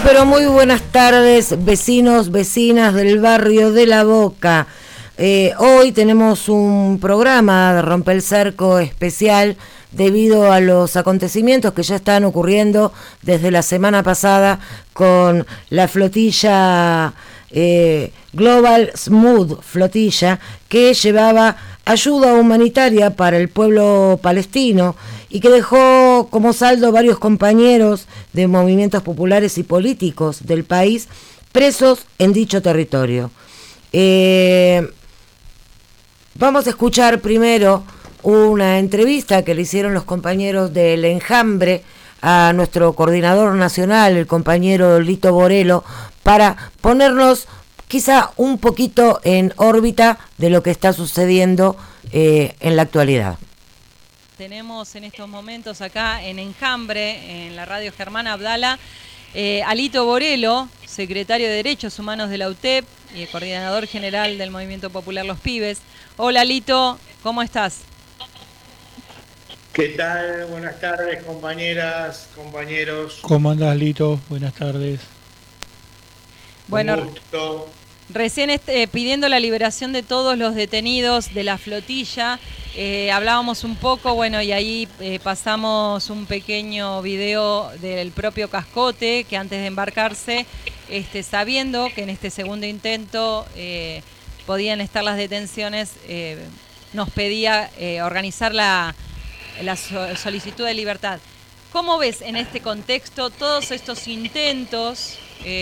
pero muy buenas tardes, vecinos, vecinas del barrio de La Boca. Hoy tenemos un programa de Rompe el Cerco especial debido a los acontecimientos que ya están ocurriendo desde la semana pasada con la flotilla Global Smooth Flotilla, que llevaba ayuda humanitaria para el pueblo palestino y que dejó como saldo varios compañeros de movimientos populares y políticos del país presos en dicho territorio. Vamos a escuchar primero una entrevista que le hicieron los compañeros del Enjambre a nuestro coordinador nacional, el compañero Lito Borelo, para ponernos quizá un poquito en órbita de lo que está sucediendo en la actualidad. Tenemos en estos momentos acá en Enjambre, en la radio Germán Abdala, a Lito Borelo, secretario de Derechos Humanos de la UTEP y coordinador general del Movimiento Popular Los Pibes. Hola Lito, ¿cómo estás? ¿Qué tal? Buenas tardes, compañeras, compañeros. ¿Cómo andás, Lito? Buenas tardes. Bueno, un gusto. Recién pidiendo la liberación de todos los detenidos de la flotilla, hablábamos un poco, bueno, y ahí pasamos un pequeño video del propio Cascote, que antes de embarcarse, sabiendo que en este segundo intento podían estar las detenciones, nos pedía organizar la solicitud de libertad. ¿Cómo ves en este contexto todos estos intentos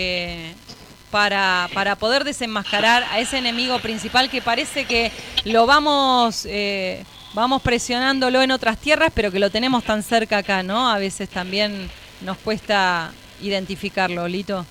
para poder desenmascarar a ese enemigo principal que parece que lo vamos presionándolo en otras tierras, pero que lo tenemos tan cerca acá, ¿no? A veces también nos cuesta identificarlo, Lito.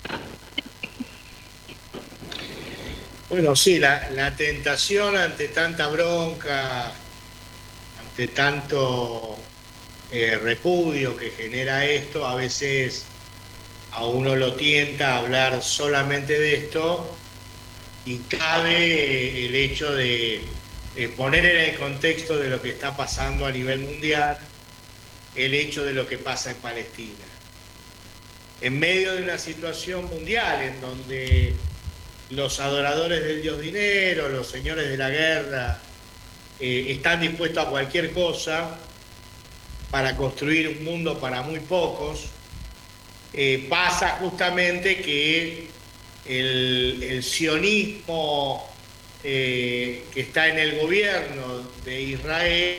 Bueno, sí, la tentación ante tanta bronca, ante tanto repudio que genera esto, a veces a uno lo tienta a hablar solamente de esto y cabe el hecho de poner en el contexto de lo que está pasando a nivel mundial, el hecho de lo que pasa en Palestina. En medio de una situación mundial en donde los adoradores del dios dinero, los señores de la guerra, están dispuestos a cualquier cosa para construir un mundo para muy pocos, pasa justamente que el sionismo que está en el gobierno de Israel.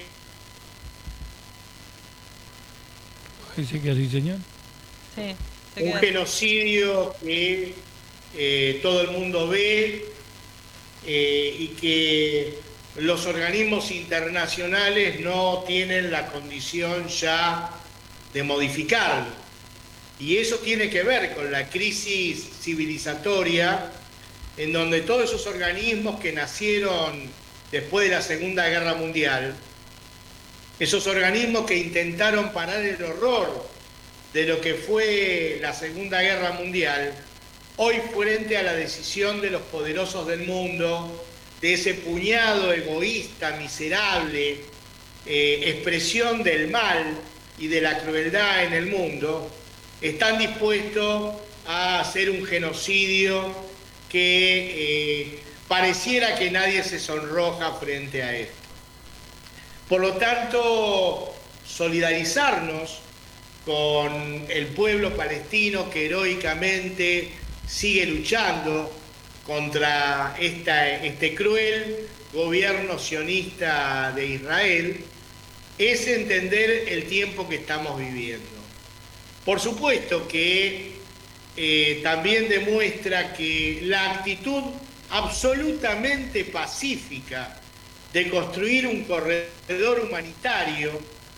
¿Dice que así, señor? Sí, un genocidio que todo el mundo ve y que los organismos internacionales no tienen la condición ya de modificarlo. Y eso tiene que ver con la crisis civilizatoria, en donde todos esos organismos que nacieron después de la Segunda Guerra Mundial, esos organismos que intentaron parar el horror de lo que fue la Segunda Guerra Mundial, hoy frente a la decisión de los poderosos del mundo, de ese puñado egoísta, miserable, expresión del mal y de la crueldad en el mundo, están dispuestos a hacer un genocidio que pareciera que nadie se sonroja frente a esto. Por lo tanto, solidarizarnos con el pueblo palestino que heroicamente sigue luchando contra este cruel gobierno sionista de Israel, es entender el tiempo que estamos viviendo. Por supuesto que también demuestra que la actitud absolutamente pacífica de construir un corredor humanitario,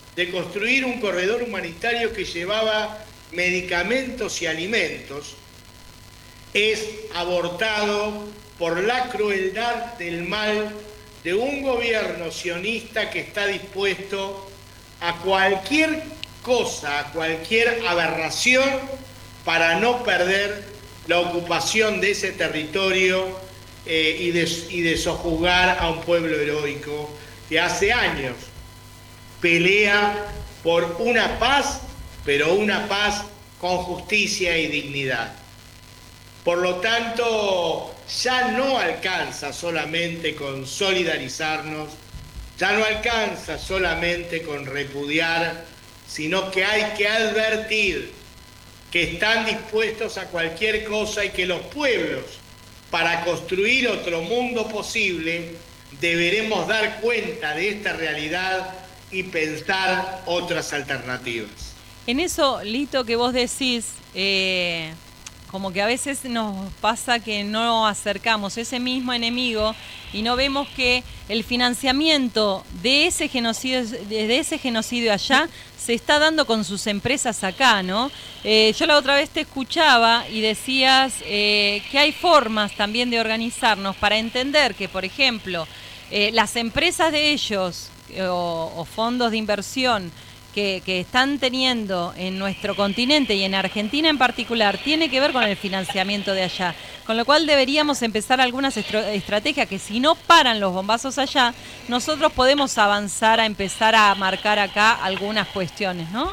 que llevaba medicamentos y alimentos, es abortado por la crueldad del mal de un gobierno sionista que está dispuesto a cualquier cosa, a cualquier aberración para no perder la ocupación de ese territorio y de sojuzgar a un pueblo heroico que hace años pelea por una paz, pero una paz con justicia y dignidad. Por lo tanto, ya no alcanza solamente con solidarizarnos, ya no alcanza solamente con repudiar, sino que hay que advertir que están dispuestos a cualquier cosa y que los pueblos, para construir otro mundo posible, deberemos dar cuenta de esta realidad y pensar otras alternativas. En eso, Lito, que vos decís, como que a veces nos pasa que no acercamos ese mismo enemigo y no vemos que el financiamiento de ese genocidio allá se está dando con sus empresas acá, ¿no? Yo la otra vez te escuchaba y decías que hay formas también de organizarnos para entender que, por ejemplo, las empresas de ellos o fondos de inversión que están teniendo en nuestro continente y en Argentina en particular, tiene que ver con el financiamiento de allá. Con lo cual deberíamos empezar algunas estrategias que, si no paran los bombazos allá, nosotros podemos avanzar a empezar a marcar acá algunas cuestiones, ¿no?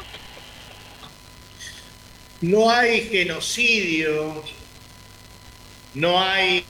No hay genocidio, no hay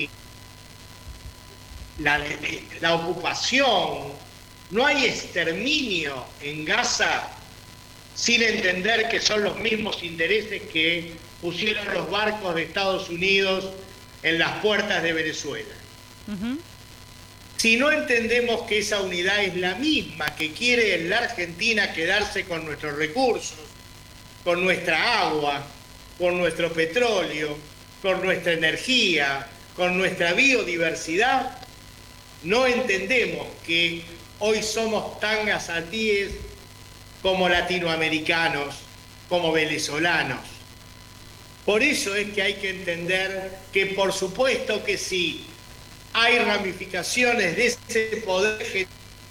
la ocupación, no hay exterminio en Gaza sin entender que son los mismos intereses que pusieron los barcos de Estados Unidos en las puertas de Venezuela. Uh-huh. Si no entendemos que esa unidad es la misma que quiere en la Argentina quedarse con nuestros recursos, con nuestra agua, con nuestro petróleo, con nuestra energía, con nuestra biodiversidad, no entendemos que hoy somos tan gazatíes como latinoamericanos, como venezolanos. Por eso es que hay que entender que, por supuesto que sí, hay ramificaciones de ese poder.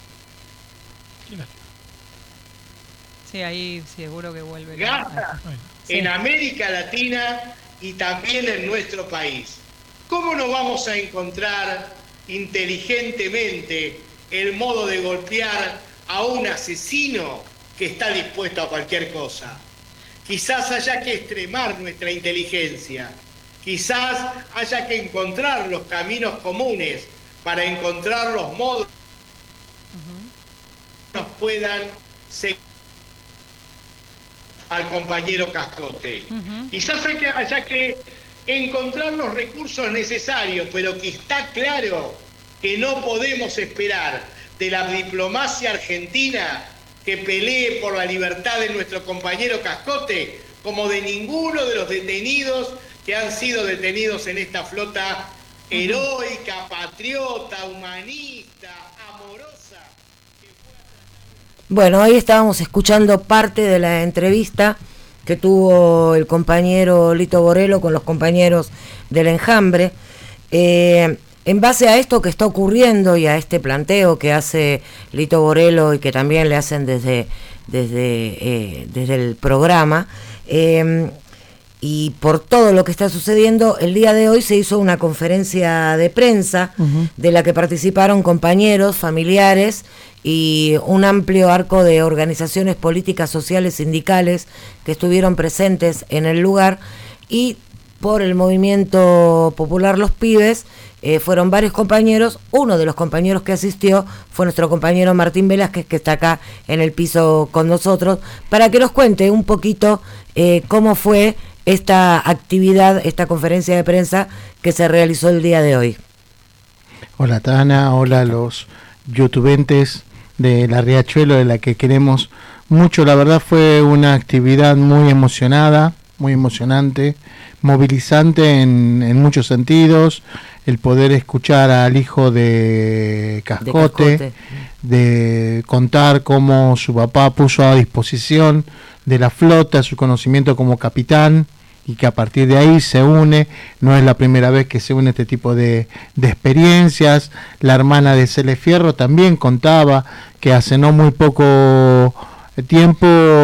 Sí, ahí seguro que vuelve. Gaza, sí, en América Latina y también en nuestro país. ¿Cómo no vamos a encontrar inteligentemente el modo de golpear a un asesino que está dispuesto a cualquier cosa? Quizás haya que extremar nuestra inteligencia, quizás haya que encontrar los caminos comunes para encontrar los modos que nos puedan seguir al compañero Cascote. Quizás haya que encontrar los recursos necesarios, pero que está claro que no podemos esperar de la diplomacia argentina que pelee por la libertad de nuestro compañero Cascote, como de ninguno de los detenidos que han sido detenidos en esta flota heroica, patriota, humanista, amorosa. Bueno, hoy estábamos escuchando parte de la entrevista que tuvo el compañero Lito Borelo con los compañeros del Enjambre. En base a esto que está ocurriendo y a este planteo que hace Lito Borelo y que también le hacen desde el programa, y por todo lo que está sucediendo, el día de hoy se hizo una conferencia de prensa de la que participaron compañeros, familiares y un amplio arco de organizaciones políticas, sociales, sindicales que estuvieron presentes en el lugar, y por el movimiento popular Los Pibes fueron varios compañeros. Uno de los compañeros que asistió fue nuestro compañero Martín Velázquez, que está acá en el piso con nosotros, para que nos cuente un poquito cómo fue esta actividad, esta conferencia de prensa que se realizó el día de hoy. Hola Tana, hola a los youtubentes de La Riachuelo, de la que queremos mucho. La verdad fue una actividad muy emocionada, muy emocionante, movilizante en muchos sentidos. El poder escuchar al hijo de Cascote, de contar cómo su papá puso a disposición de la flota su conocimiento como capitán, y que a partir de ahí se une. No es la primera vez que se une este tipo de experiencias. La hermana de Cele Fierro también contaba que hace no muy poco tiempo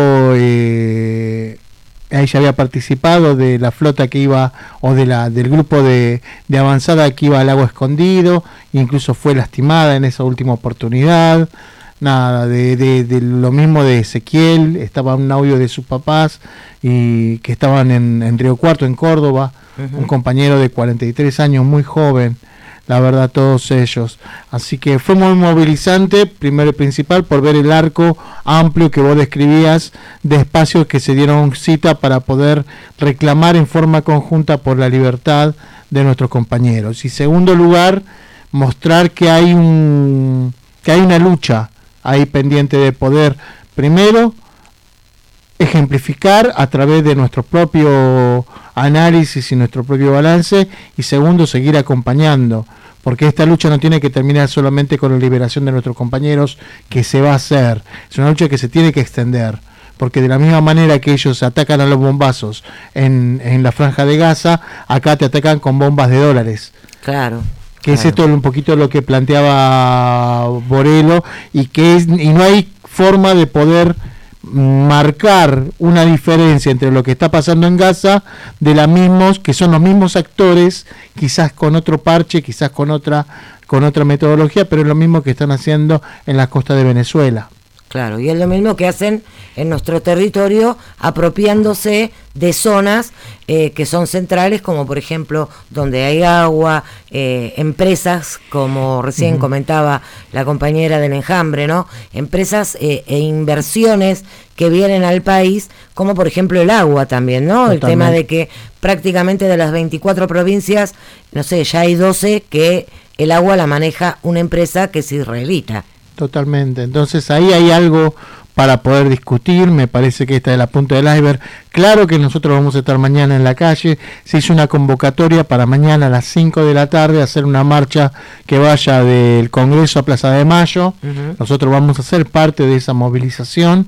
ella había participado de la flota que iba, o del grupo de avanzada que iba al Lago Escondido, incluso fue lastimada en esa última oportunidad. nada, de lo mismo de Ezequiel, estaba un audio de sus papás y que estaban en Río Cuarto, en Córdoba, un compañero de 43 años, muy joven, la verdad, todos ellos. Así que fue muy movilizante, primero y principal, por ver el arco amplio que vos describías de espacios que se dieron cita para poder reclamar en forma conjunta por la libertad de nuestros compañeros. Y segundo lugar, mostrar que hay una lucha ahí pendiente de poder, primero, ejemplificar a través de nuestro propio análisis y nuestro propio balance, y segundo, seguir acompañando, porque esta lucha no tiene que terminar solamente con la liberación de nuestros compañeros, que se va a hacer, es una lucha que se tiene que extender, porque de la misma manera que ellos atacan a los bombazos en la Franja de Gaza, acá te atacan con bombas de dólares. Claro. Que es esto un poquito lo que planteaba Borelo, y no hay forma de poder marcar una diferencia entre lo que está pasando en Gaza de la mismos que son los mismos actores, quizás con otro parche, quizás con otra metodología, pero es lo mismo que están haciendo en la costa de Venezuela. Claro, y es lo mismo que hacen en nuestro territorio, apropiándose de zonas que son centrales, como por ejemplo donde hay agua, empresas como recién comentaba la compañera del Enjambre, ¿no? Empresas e inversiones que vienen al país, como por ejemplo el agua también, ¿no? Totalmente. El tema de que prácticamente de las 24 provincias, no sé, ya hay 12 que el agua la maneja una empresa que es israelita. Totalmente, entonces ahí hay algo para poder discutir, me parece que esta es la punta del iceberg. Claro que nosotros vamos a estar mañana en la calle, se hizo una convocatoria para mañana a las 5 de la tarde hacer una marcha que vaya del Congreso a Plaza de Mayo. Nosotros vamos a ser parte de esa movilización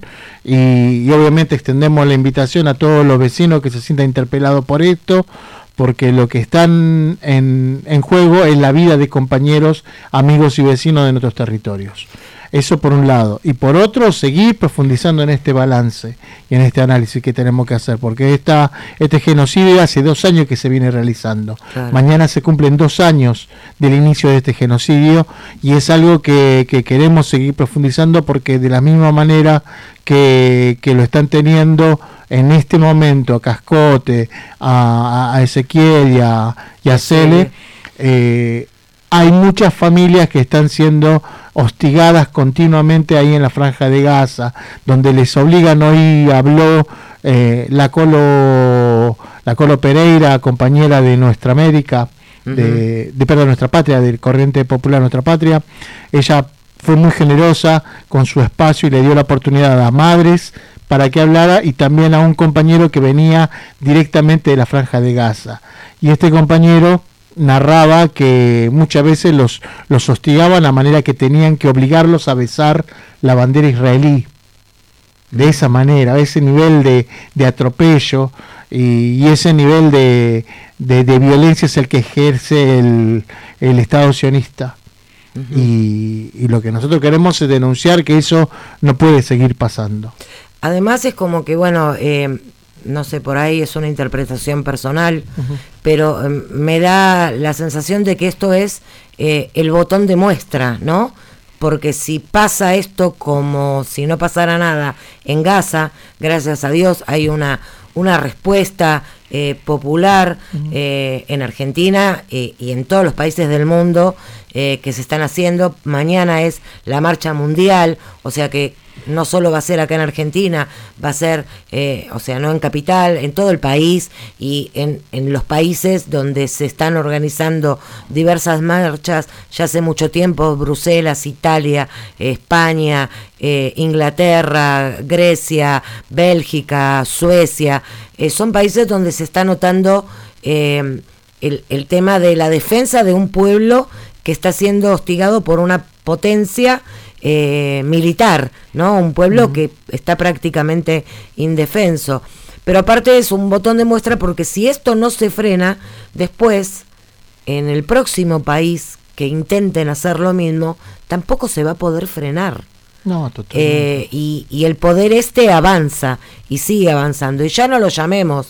y obviamente extendemos la invitación a todos los vecinos que se sientan interpelados por esto, porque lo que están en juego es la vida de compañeros, amigos y vecinos de nuestros territorios. Eso por un lado. Y por otro, seguir profundizando en este balance y en este análisis que tenemos que hacer, porque este genocidio hace 2 años que se viene realizando. Claro. Mañana se cumplen 2 años del inicio de este genocidio y es algo que queremos seguir profundizando, porque de la misma manera que lo están teniendo en este momento a Cascote, a Ezequiel y a Cele, hay muchas familias que están siendo hostigadas continuamente ahí en la Franja de Gaza, donde les obligan. Hoy habló la Colo Pereira, compañera de Nuestra América, perdón, Nuestra Patria, del Corriente Popular Nuestra Patria. Ella fue muy generosa con su espacio y le dio la oportunidad a madres para que hablara, y también a un compañero que venía directamente de la Franja de Gaza. Y este compañero narraba que muchas veces los hostigaban a manera que tenían que obligarlos a besar la bandera israelí. De esa manera, a ese nivel de atropello y ese nivel de violencia es el que ejerce el Estado sionista. Y lo que nosotros queremos es denunciar que eso no puede seguir pasando. Además es como que, bueno, no sé, por ahí es una interpretación personal, pero me da la sensación de que esto es el botón de muestra, ¿no? Porque si pasa esto como si no pasara nada en Gaza, gracias a Dios hay una respuesta popular en Argentina y en todos los países del mundo que se están haciendo. Mañana es la marcha mundial, o sea que no solo va a ser acá en Argentina, va a ser, o sea, no en Capital, en todo el país y en los países donde se están organizando diversas marchas ya hace mucho tiempo: Bruselas, Italia, España, Inglaterra, Grecia, Bélgica, Suecia. Son países donde se está notando el tema de la defensa de un pueblo que está siendo hostigado por una potencia militar, ¿no? Un pueblo que está prácticamente indefenso. Pero aparte es un botón de muestra, porque si esto no se frena, después, en el próximo país que intenten hacer lo mismo, tampoco se va a poder frenar. No, totalmente. Y el poder avanza y sigue avanzando. Y ya no lo llamemos,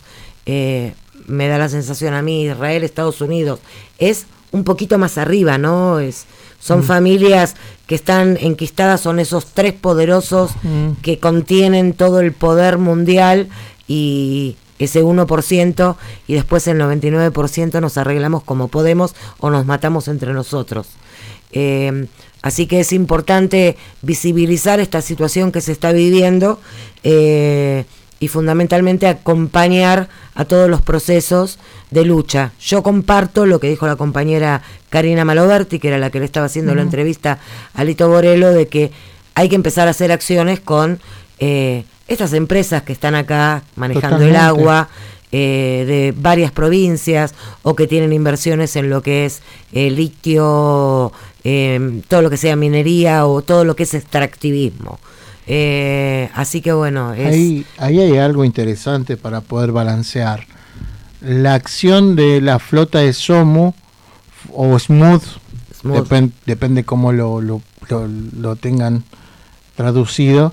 me da la sensación a mí, Israel, Estados Unidos, es un poquito más arriba, ¿no? Son familias que están enquistadas son esos 3 poderosos que contienen todo el poder mundial y ese 1%, y después el 99% nos arreglamos como podemos o nos matamos entre nosotros. Así que es importante visibilizar esta situación que se está viviendo y fundamentalmente acompañar a todos los procesos de lucha. Yo comparto lo que dijo la compañera Karina Maloberti, que era la que le estaba haciendo la entrevista a Lito Borello, de que hay que empezar a hacer acciones con estas empresas que están acá manejando el agua, de varias provincias, o que tienen inversiones en lo que es litio, todo lo que sea minería o todo lo que es extractivismo. Así que bueno, ahí hay algo interesante para poder balancear. La acción de la flota de Somu o Smooth. Depende cómo lo tengan traducido,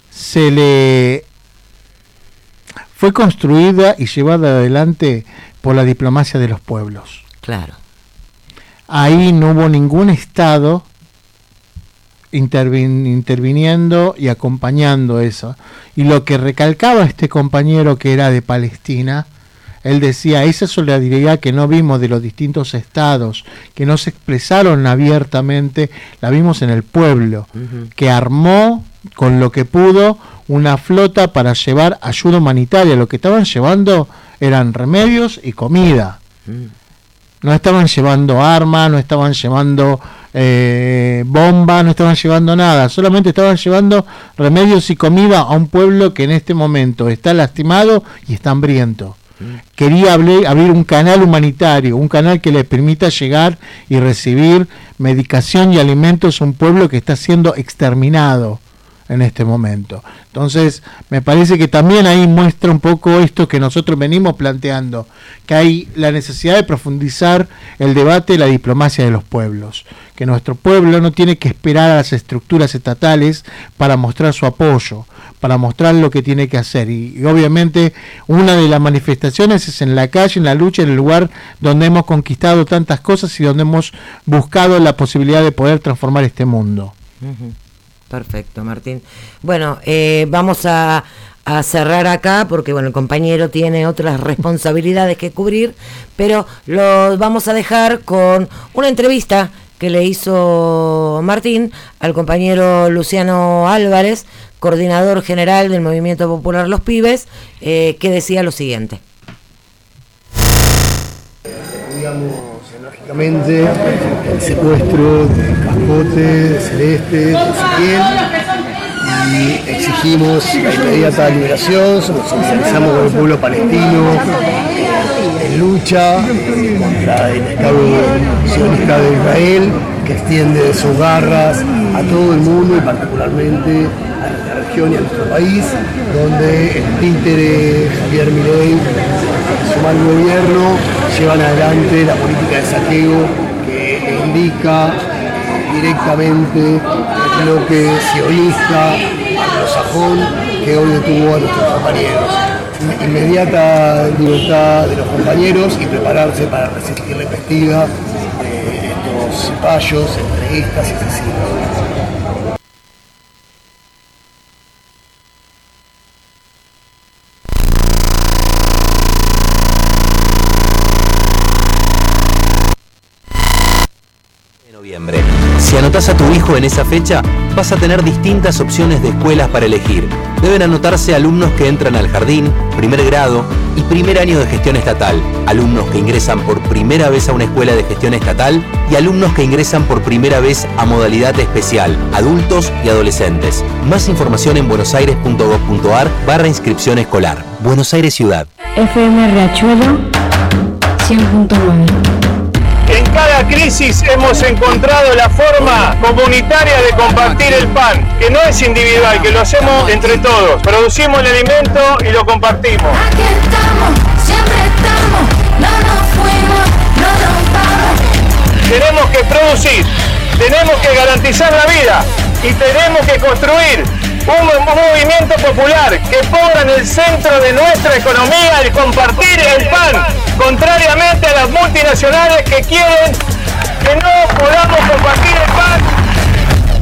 fue construida y llevada adelante por la diplomacia de los pueblos. Claro. Ahí no hubo ningún Estado interviniendo y acompañando eso. Y lo que recalcaba este compañero que era de Palestina, él decía, esa solidaridad que no vimos de los distintos estados, que no se expresaron abiertamente, la vimos en el pueblo, que armó con lo que pudo una flota para llevar ayuda humanitaria. Lo que estaban llevando eran remedios y comida. No estaban llevando armas, no estaban llevando bombas, no estaban llevando nada, solamente estaban llevando remedios y comida a un pueblo que en este momento está lastimado y está hambriento. Quería abrir un canal humanitario, un canal que le permita llegar y recibir medicación y alimentos a un pueblo que está siendo exterminado en este momento. Entonces me parece que también ahí muestra un poco esto que nosotros venimos planteando, que hay la necesidad de profundizar el debate de la diplomacia de los pueblos, que nuestro pueblo no tiene que esperar a las estructuras estatales para mostrar su apoyo, para mostrar lo que tiene que hacer, y obviamente una de las manifestaciones es en la calle, en la lucha, en el lugar donde hemos conquistado tantas cosas y donde hemos buscado la posibilidad de poder transformar este mundo. Perfecto, Martín. Bueno, vamos a cerrar acá porque bueno, el compañero tiene otras responsabilidades que cubrir, pero los vamos a dejar con una entrevista que le hizo Martín al compañero Luciano Álvarez, coordinador general del Movimiento Popular Los Pibes, que decía lo siguiente. Enérgicamente el secuestro de Cascote, de Celeste, de Ezequiel, y exigimos la inmediata liberación. Nos solidarizamos con el pueblo palestino en lucha contra el Estado sionista de Israel, que extiende sus garras a todo el mundo y particularmente a nuestra región y a nuestro país, donde el títere Javier Milei y su mal gobierno llevan adelante la política de saqueo que indica directamente el bloque sionista anglosajón que hoy detuvo a nuestros compañeros. Inmediata libertad de los compañeros y prepararse para resistir la embestida de estos cipayos, entreguistas y asesinos. Si anotás a tu hijo en esa fecha, vas a tener distintas opciones de escuelas para elegir. Deben anotarse alumnos que entran al jardín, primer grado y primer año de gestión estatal, alumnos que ingresan por primera vez a una escuela de gestión estatal y alumnos que ingresan por primera vez a modalidad especial, adultos y adolescentes. Más información en buenosaires.gov.ar/inscripción escolar. Buenos Aires Ciudad. FM Riachuelo 100.9. En cada crisis hemos encontrado la forma comunitaria de compartir el pan, que no es individual, que lo hacemos entre todos. Producimos el alimento y lo compartimos. Aquí estamos, siempre estamos, no nos fuimos, no nos vamos. Tenemos que producir, tenemos que garantizar la vida y tenemos que construir un movimiento popular que ponga en el centro de nuestra economía el compartir el pan, contrariamente a las multinacionales que quieren que no podamos compartir el pan.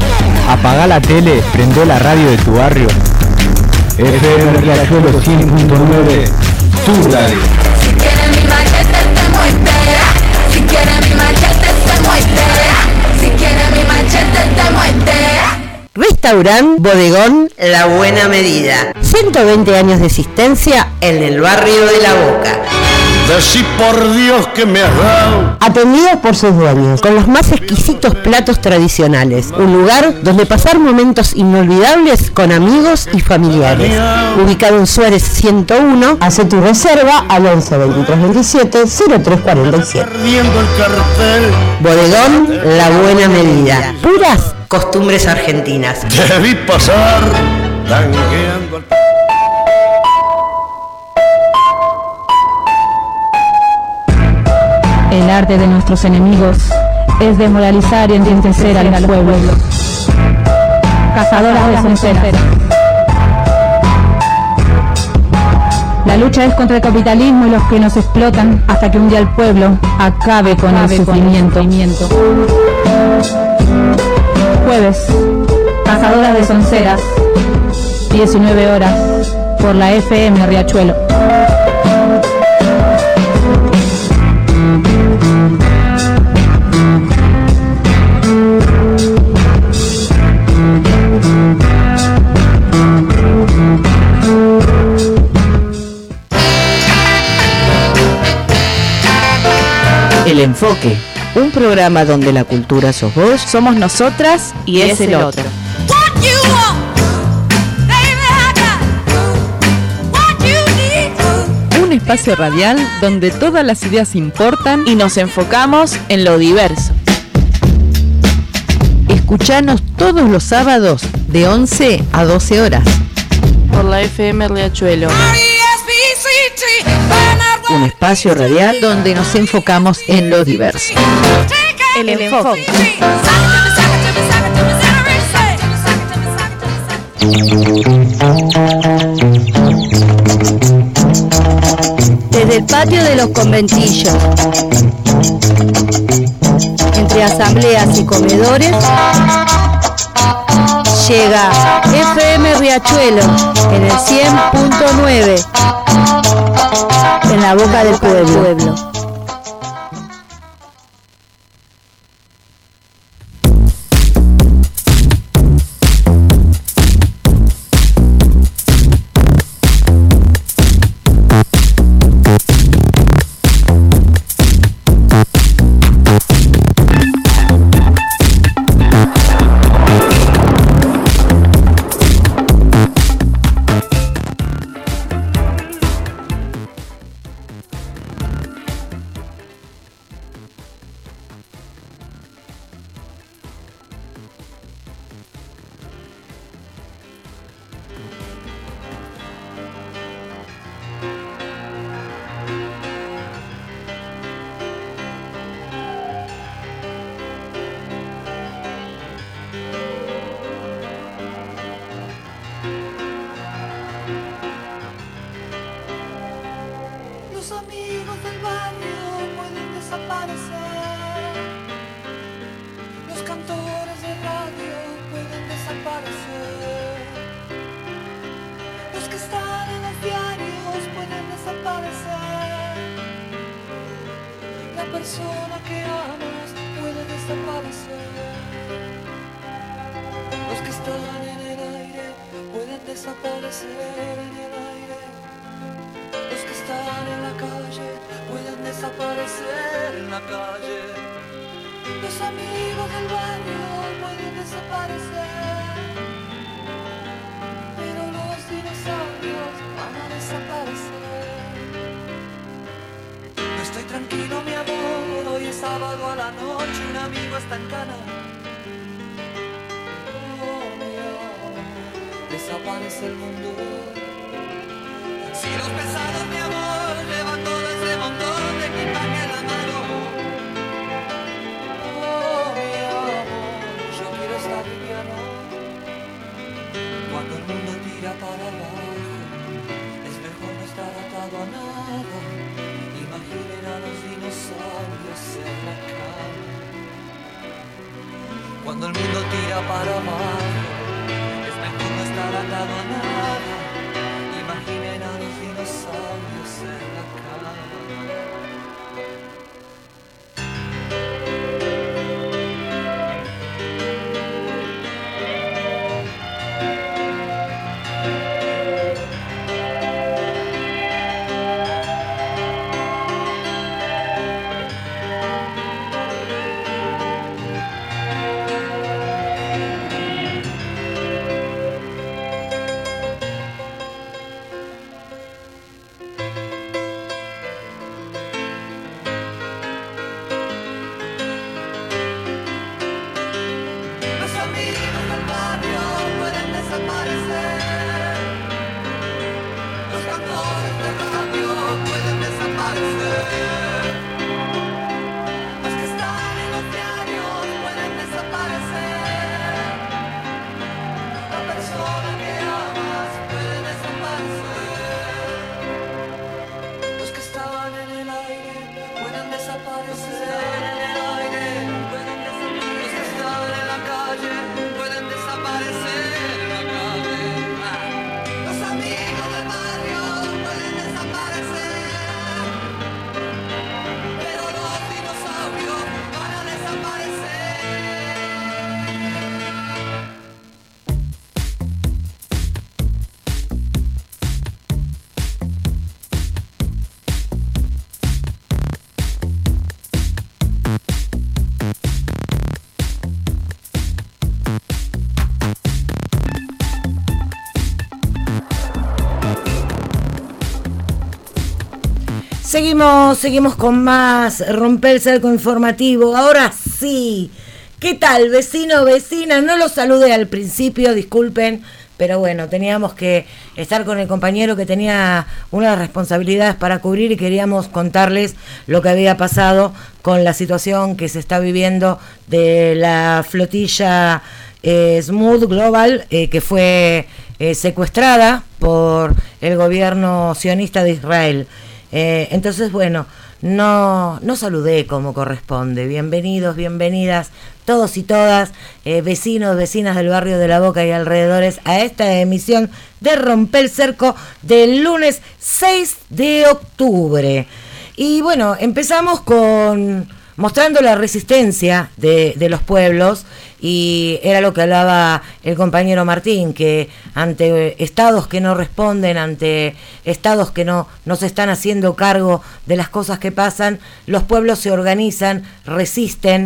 Apagá la tele, prendé la radio de tu barrio. FM Riachuelo 100.9, tu radio. Si quieres mi machete te muerte. Si quieres mi machete te muerte. Si quieres mi machete te muerte. Restaurant Bodegón La Buena Medida. 120 años de existencia en el barrio de La Boca. Decí por Dios que me has dado. Atendido por sus dueños, con los más exquisitos platos tradicionales. Un lugar donde pasar momentos inolvidables con amigos y familiares. Ubicado en Suárez 101, hace tu reserva al 11 23 27 03 47. Perdiendo el cartel. Bodegón La Buena Medida. Puras costumbres argentinas. Te vi pasar tangueando al... El arte de nuestros enemigos es desmoralizar y entristecer al pueblo. Cazadoras de sonceras. La lucha es contra el capitalismo y los que nos explotan hasta que un día el pueblo acabe con el sufrimiento. Jueves, Cazadoras de sonceras, 19 horas, por la FM Riachuelo. El Enfoque, un programa donde la cultura sos vos, somos nosotras y es el otro. Un espacio radial donde todas las ideas importan y nos enfocamos en lo diverso. Escuchanos todos los sábados de 11 a 12 horas. Por la FM Riachuelo. Un espacio radial donde nos enfocamos en lo diverso. El Enfoque. Desde el patio de los conventillos, entre asambleas y comedores, llega FM Riachuelo en el 100.9, en la boca del pueblo. Cuando el mundo tira para abajo, es mejor no estar atado a nada. Imaginen a los dinosaurios en la cama. Seguimos con más Romper el Cerco informativo. Ahora sí, ¿qué tal, vecino, vecina? No los saludé al principio, disculpen, pero bueno, teníamos que estar con el compañero que tenía unas responsabilidades para cubrir y queríamos contarles lo que había pasado con la situación que se está viviendo de la flotilla Smooth Global, que fue secuestrada por el gobierno sionista de Israel. Entonces, bueno, no saludé como corresponde. Bienvenidos, bienvenidas, todos y todas, vecinos, vecinas del barrio de La Boca y alrededores, a esta emisión de Romper el Cerco del lunes 6 de octubre. Y bueno, empezamos mostrando la resistencia de los pueblos, y era lo que hablaba el compañero Martín, que ante estados que no responden, ante estados que no se están haciendo cargo de las cosas que pasan, los pueblos se organizan, resisten,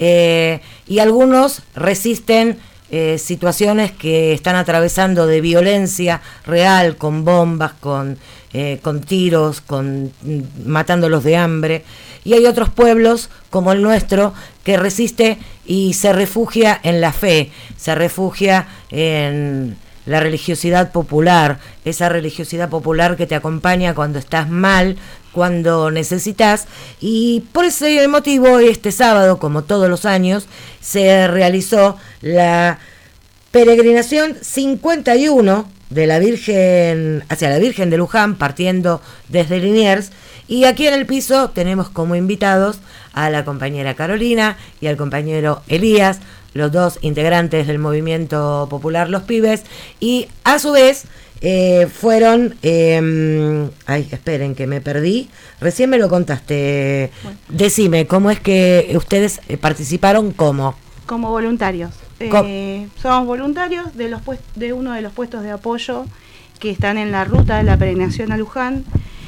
y algunos resisten situaciones que están atravesando de violencia real, con bombas, con tiros, matándolos de hambre. Y hay otros pueblos, como el nuestro, que resiste y se refugia en la fe, se refugia en la religiosidad popular, esa religiosidad popular que te acompaña cuando estás mal, cuando necesitas. Y por ese motivo, este sábado, como todos los años, se realizó la peregrinación 51 de la Virgen hacia la Virgen de Luján, partiendo desde Liniers. Y aquí en el piso tenemos como invitados a la compañera Carolina y al compañero Elías, los dos integrantes del movimiento popular Los Pibes, y a su vez fueron... esperen que me perdí, recién me lo contaste. Bueno. Decime, ¿cómo es que ustedes participaron como voluntarios? Somos voluntarios de uno de los puestos de apoyo que están en la ruta de la peregrinación a Luján.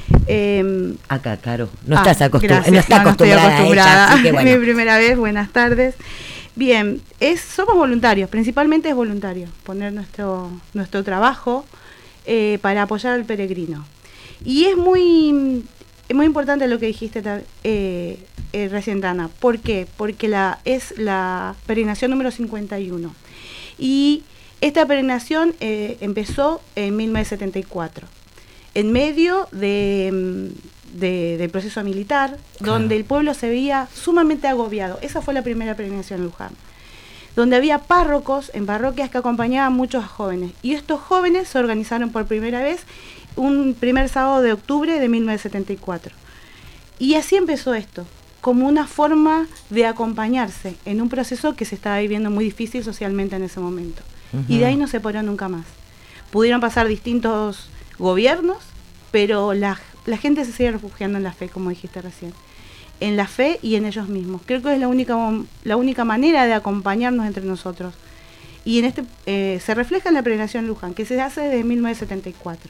Acá, Caro, no estás acostumbrada. No está acostumbrada a ella, así que bueno. Mi primera vez, buenas tardes. Bien, somos voluntarios, principalmente es voluntario, poner nuestro trabajo para apoyar al peregrino. Y es muy importante lo que dijiste recién, Tana. ¿Por qué? Porque es la peregrinación número 51. Y esta peregrinación empezó en 1974. En medio del proceso militar, claro, donde el pueblo se veía sumamente agobiado. Esa fue la primera peregrinación en Luján, donde había párrocos en parroquias que acompañaban muchos jóvenes. Y estos jóvenes se organizaron por primera vez un primer sábado de octubre de 1974. Y así empezó esto. como una forma de acompañarse en un proceso que se estaba viviendo muy difícil socialmente en ese momento. Y de ahí no se paró nunca más. Pudieron pasar distintos gobiernos, pero la gente se sigue refugiando en la fe, como dijiste recién. En la fe y en ellos mismos. Creo que es la única manera de acompañarnos entre nosotros. Y en se refleja en la peregrinación Luján, que se hace desde 1974.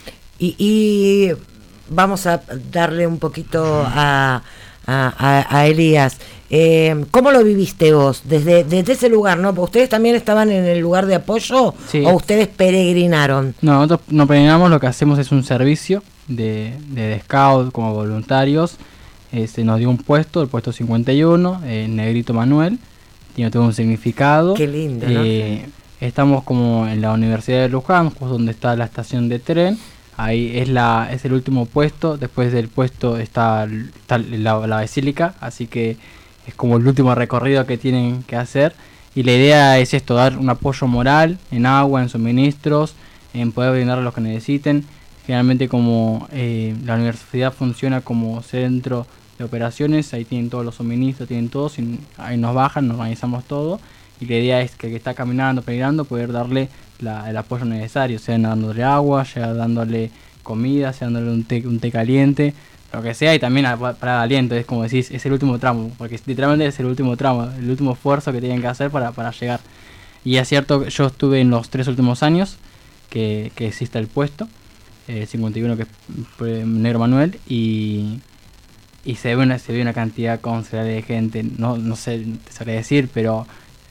Y vamos a darle un poquito a Elías. ¿Cómo lo viviste vos? Desde ese lugar, ¿no? ¿Ustedes también estaban en el lugar de apoyo sí. o ustedes peregrinaron? No, nosotros no peregrinamos, lo que hacemos es un servicio de scout como voluntarios. Se nos dio un puesto, el puesto 51, Negrito Manuel, tiene todo un significado. Qué lindo, ¿no? Estamos como en la Universidad de Luján, justo donde está la estación de tren. Ahí es el último puesto, después del puesto está la basílica, así que es como el último recorrido que tienen que hacer. Y la idea es esto, dar un apoyo moral en agua, en suministros, en poder brindar a los que necesiten. Generalmente como la universidad funciona como centro de operaciones, ahí tienen todos los suministros, tienen todos, ahí nos bajan, nos organizamos todo. Y la idea es que el que está caminando, peregrinando, poder darle el apoyo necesario, sea dándole agua, sea dándole comida, sea dándole un té caliente, lo que sea, y también para aliento. Es como decís, es el último tramo, porque literalmente es el último tramo, el último esfuerzo que tienen que hacer para llegar. Y es cierto, yo estuve en los 3 últimos años que existe el puesto, 51 que es Negro Manuel, y se ve una cantidad considerable de gente, no sé, te sabría decir, pero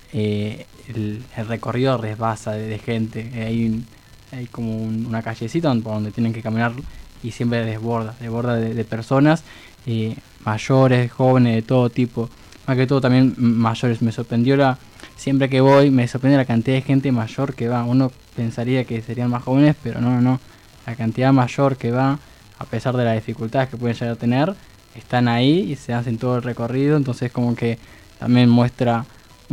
el recorrido rebasa de gente. Hay como una callecita por donde tienen que caminar y siempre desborda de personas, mayores, jóvenes, de todo tipo, más que todo también mayores. Me sorprendió siempre que voy, me sorprende la cantidad de gente mayor que va. Uno pensaría que serían más jóvenes, pero no, la cantidad mayor que va, a pesar de las dificultades que pueden llegar a tener, están ahí y se hacen todo el recorrido. Entonces como que también muestra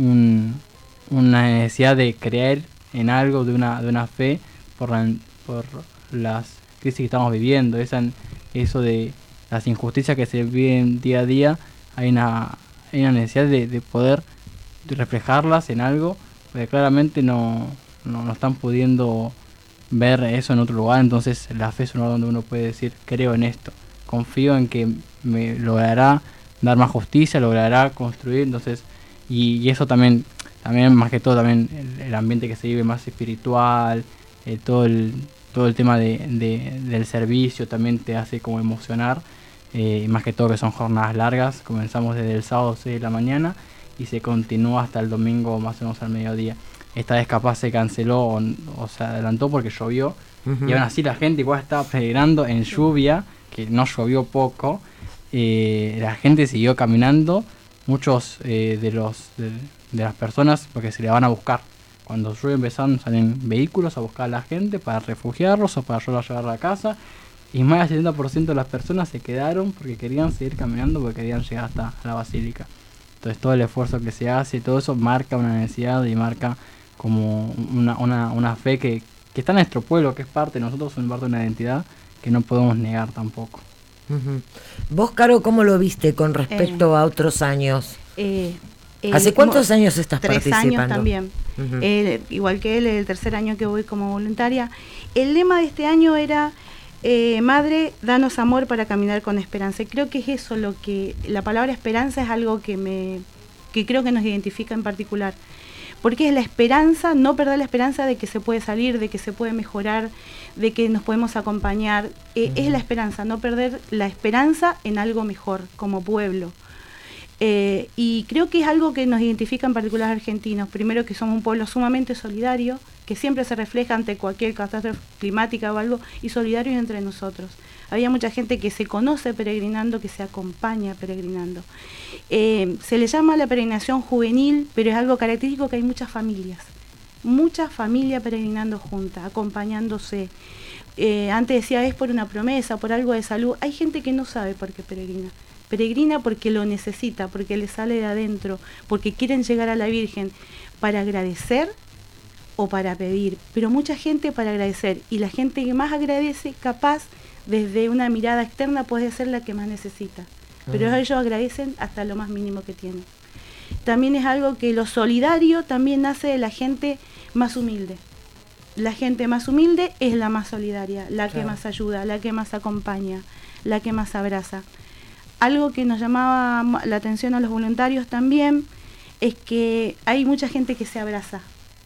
una necesidad de creer en algo, de una fe por las crisis que estamos viviendo, eso de las injusticias que se viven día a día. Hay una necesidad de poder reflejarlas en algo, porque claramente no están pudiendo ver eso en otro lugar. Entonces la fe es un lugar donde uno puede decir, creo en esto, confío en que me logrará dar más justicia, logrará construir. Entonces, y eso también más que todo también el ambiente que se vive más espiritual, todo el tema del servicio también te hace como emocionar, más que todo que son jornadas largas. Comenzamos desde el sábado 6 de la mañana y se continúa hasta el domingo más o menos al mediodía. Esta vez capaz se canceló o se adelantó porque llovió, y aún así la gente igual estaba peregrinando en lluvia, que no llovió poco. La gente siguió caminando, muchos de las personas, porque se le van a buscar. Cuando llueve empezaron, salen vehículos a buscar a la gente para refugiarlos o para ayudarlos a llevar a la casa. Y más del 70% de las personas se quedaron porque querían seguir caminando, porque querían llegar hasta la basílica. Entonces todo el esfuerzo que se hace, todo eso marca una necesidad y marca como una fe que está en nuestro pueblo, que es parte de nosotros, es parte de una identidad que no podemos negar tampoco. Vos, Caro, ¿cómo lo viste con respecto a otros años? ¿Hace cuántos años estás 3 participando? 3 años también. Igual que él, es el tercer año que voy como voluntaria. El lema de este año era Madre, danos amor para caminar con esperanza. Y creo que es eso lo que... La palabra esperanza es algo que creo que nos identifica en particular. Porque es la esperanza, no perder la esperanza de que se puede salir, de que se puede mejorar, de que nos podemos acompañar. Es la esperanza, no perder la esperanza en algo mejor como pueblo. Y creo que es algo que nos identifica en particular a argentinos. Primero, que somos un pueblo sumamente solidario, que siempre se refleja ante cualquier catástrofe climática o algo, y solidarios entre nosotros. Había mucha gente que se conoce peregrinando, que se acompaña peregrinando. Se le llama la peregrinación juvenil, pero es algo característico que hay muchas familias peregrinando juntas, acompañándose. Antes decía, es por una promesa, por algo de salud. Hay gente que no sabe por qué peregrina. Peregrina porque lo necesita, porque le sale de adentro, porque quieren llegar a la Virgen para agradecer o para pedir, pero mucha gente para agradecer, y la gente que más agradece, capaz, desde una mirada externa, puede ser la que más necesita. pero ellos agradecen hasta lo más mínimo que tienen. También es algo que lo solidario también nace de la gente más humilde. La gente más humilde es la más solidaria, la que más ayuda, la que más acompaña, la que más abraza. Algo que nos llamaba la atención a los voluntarios también es que hay mucha gente que se abraza,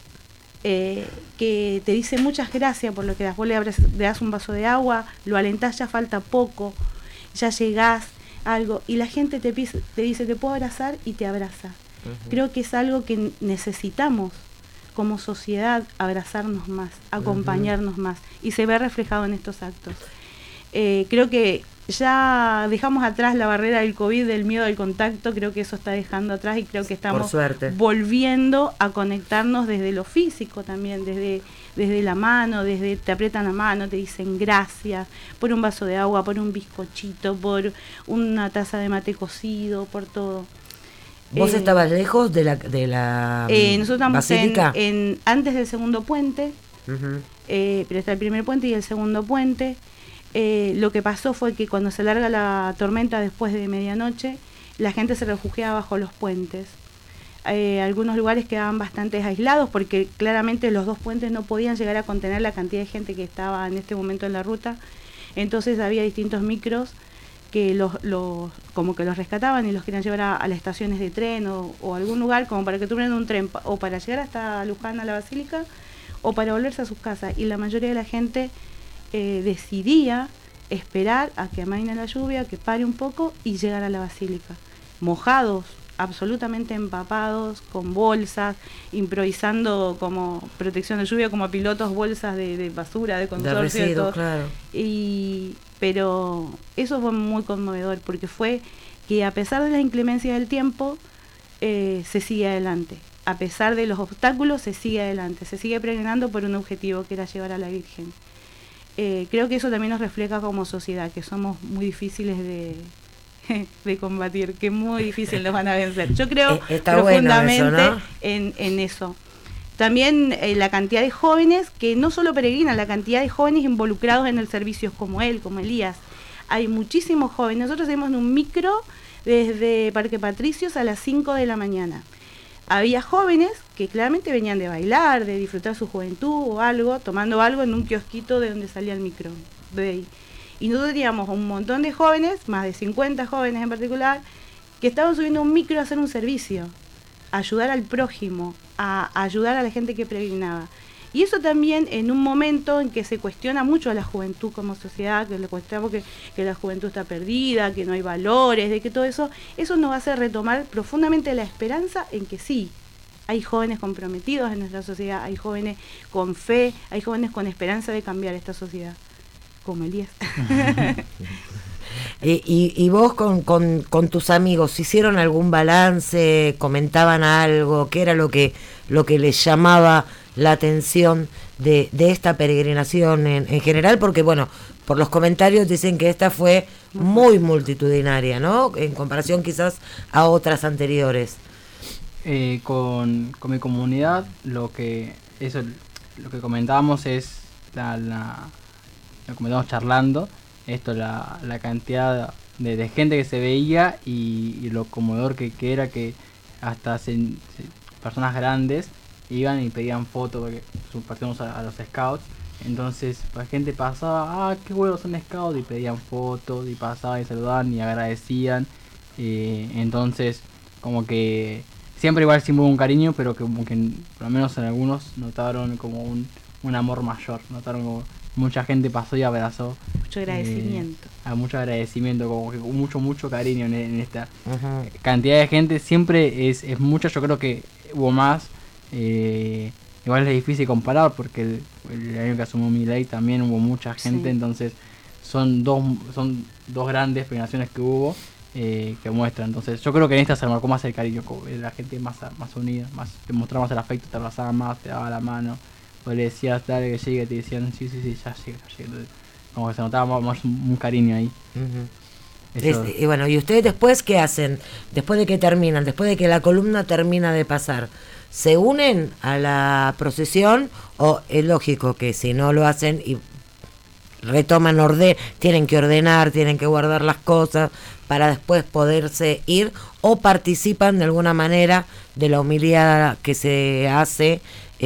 que te dice muchas gracias por lo que das. Vos le das un vaso de agua, lo alentás, ya falta poco, ya llegás, algo, y la gente te dice, te puedo abrazar, y te abraza. Creo que es algo que necesitamos como sociedad, abrazarnos más, acompañarnos más, y se ve reflejado en estos actos. Creo que ya dejamos atrás la barrera del COVID, del miedo al contacto, creo que eso está dejando atrás, y creo que estamos volviendo a conectarnos desde lo físico también, desde la mano, desde te aprietan la mano, te dicen gracias por un vaso de agua, por un bizcochito, por una taza de mate cocido, por todo. ¿Vos estabas lejos de la nosotros estamos basílica? Antes del segundo puente, pero está el primer puente y el segundo puente. Lo que pasó fue que cuando se larga la tormenta después de medianoche, la gente se refugiaba bajo los puentes. Algunos lugares quedaban bastante aislados porque claramente los dos puentes no podían llegar a contener la cantidad de gente que estaba en este momento en la ruta. Entonces había distintos micros que como que los rescataban y los querían llevar a las estaciones de tren o algún lugar como para que tuvieran un tren o para llegar hasta Luján, a la Basílica, o para volverse a sus casas. Y la mayoría de la gente decidía esperar a que amaine la lluvia, que pare un poco y llegar a la Basílica, mojados, absolutamente empapados, con bolsas, improvisando como protección de lluvia, como pilotos, bolsas de basura, de consorcio, de residuos, claro. Pero eso fue muy conmovedor, porque fue que a pesar de la inclemencia del tiempo, se sigue adelante. A pesar de los obstáculos, se sigue adelante, se sigue peregrinando por un objetivo que era llevar a la Virgen. Creo que eso también nos refleja como sociedad, que somos muy difíciles de combatir, que muy difícil nos van a vencer. Yo creo profundamente bueno eso, ¿no? en eso. También la cantidad de jóvenes, que no solo peregrinan, la cantidad de jóvenes involucrados en el servicio como él, como Elías. Hay muchísimos jóvenes. Nosotros tenemos un micro desde Parque Patricios a las 5 de la mañana. Había jóvenes que claramente venían de bailar, de disfrutar su juventud o algo, tomando algo en un kiosquito de donde salía el micro. De ahí. Y nosotros teníamos un montón de jóvenes, más de 50 jóvenes en particular, que estaban subiendo un micro a hacer un servicio, a ayudar al prójimo, a ayudar a la gente que peregrinaba. Y eso también en un momento en que se cuestiona mucho a la juventud como sociedad, que le cuestionamos que la juventud está perdida, que no hay valores, de que todo eso nos va a hacer retomar profundamente la esperanza en que sí, hay jóvenes comprometidos en nuestra sociedad, hay jóvenes con fe, hay jóvenes con esperanza de cambiar esta sociedad, como Elías. ¿Y vos con tus amigos hicieron algún balance, comentaban algo? ¿Qué era lo que les llamaba la atención de esta peregrinación en general? Porque bueno, por los comentarios dicen que esta fue muy multitudinaria, ¿no? En comparación quizás a otras anteriores. Con mi comunidad lo que comentábamos es lo comentábamos charlando, la cantidad de gente que se veía y lo conmovedor que era que hasta personas grandes iban y pedían fotos porque pertenecemos a los scouts. Entonces la gente pasaba, qué buenos son scouts, y pedían fotos y pasaban y saludaban y agradecían. Entonces como que siempre igual siempre hubo un cariño, pero que como que por lo menos en algunos notaron como un amor mayor, notaron como mucha gente pasó y abrazó. Mucho agradecimiento. Mucho agradecimiento, como que mucho cariño en esta cantidad de gente. Siempre es mucha, yo creo que hubo más. Igual es difícil comparar porque el año que asumió Milei también hubo mucha gente, entonces son dos grandes peregrinaciones que hubo que muestran. Entonces yo creo que en esta se marcó más el cariño, la gente más unida, más te mostraba más el afecto, te abrazaba más, te daba la mano, o le decías dale que llegue, te decían sí, ya llega. Entonces, como que se notaba más un cariño ahí. Y bueno, ¿y ustedes después qué hacen? Después de que terminan, después de que la columna termina de pasar, ¿se unen a la procesión o es lógico que si no lo hacen retoman tienen que ordenar, tienen que guardar las cosas para después poderse ir, o participan de alguna manera de la homilía que se hace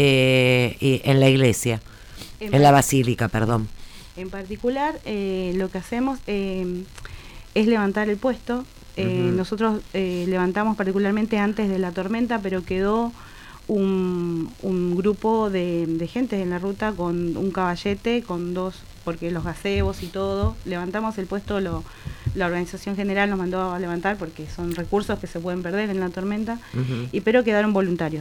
en la iglesia, en la basílica, perdón. En particular, lo que hacemos es levantar el puesto. Nosotros levantamos particularmente antes de la tormenta, pero quedó un grupo de gente en la ruta con un caballete, con dos, porque los gazebos y todo, levantamos el puesto, la organización general nos mandó a levantar porque son recursos que se pueden perder en la tormenta, pero quedaron voluntarios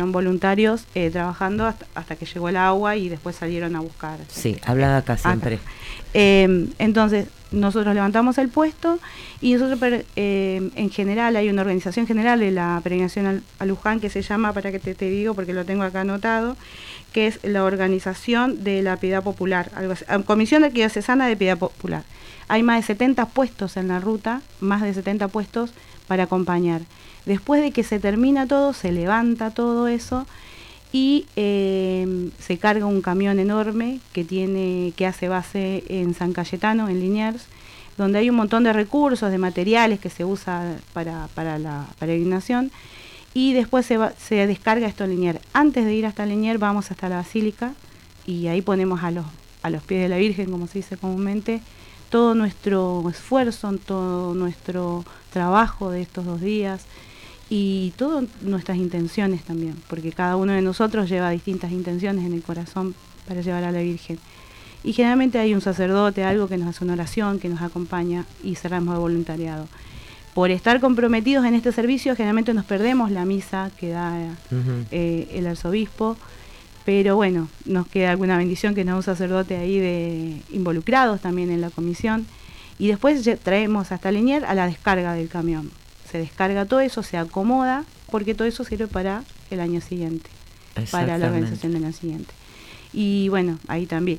trabajando hasta que llegó el agua y después salieron a buscar. Sí, habla acá siempre. Entonces, nosotros levantamos el puesto y nosotros en general hay una organización general de la peregrinación a Luján que se llama, para que te digo porque lo tengo acá anotado, que es la Organización de la Piedad Popular, Comisión Arquidiocesana de Piedad Popular. Hay más de 70 puestos en la ruta, más de 70 puestos para acompañar. Después de que se termina todo, se levanta todo eso y se carga un camión enorme que hace base en San Cayetano, en Liniers, donde hay un montón de recursos, de materiales que se usa para la peregrinación, y después se descarga esto en Liniers. Antes de ir hasta Liniers vamos hasta la basílica y ahí ponemos a los pies de la Virgen, como se dice comúnmente, todo nuestro esfuerzo, todo nuestro trabajo de estos 2 días y todas nuestras intenciones también, porque cada uno de nosotros lleva distintas intenciones en el corazón para llevar a la Virgen. Y generalmente hay un sacerdote, algo que nos hace una oración, que nos acompaña, y cerramos de voluntariado. Por estar comprometidos en este servicio, generalmente nos perdemos la misa que da el arzobispo, pero bueno, nos queda alguna bendición que nos da un sacerdote ahí involucrados también en la comisión, y después traemos hasta Liniers a la descarga del camión. Se descarga todo eso, se acomoda, porque todo eso sirve para el año siguiente, para la organización del año siguiente. Y bueno, ahí también.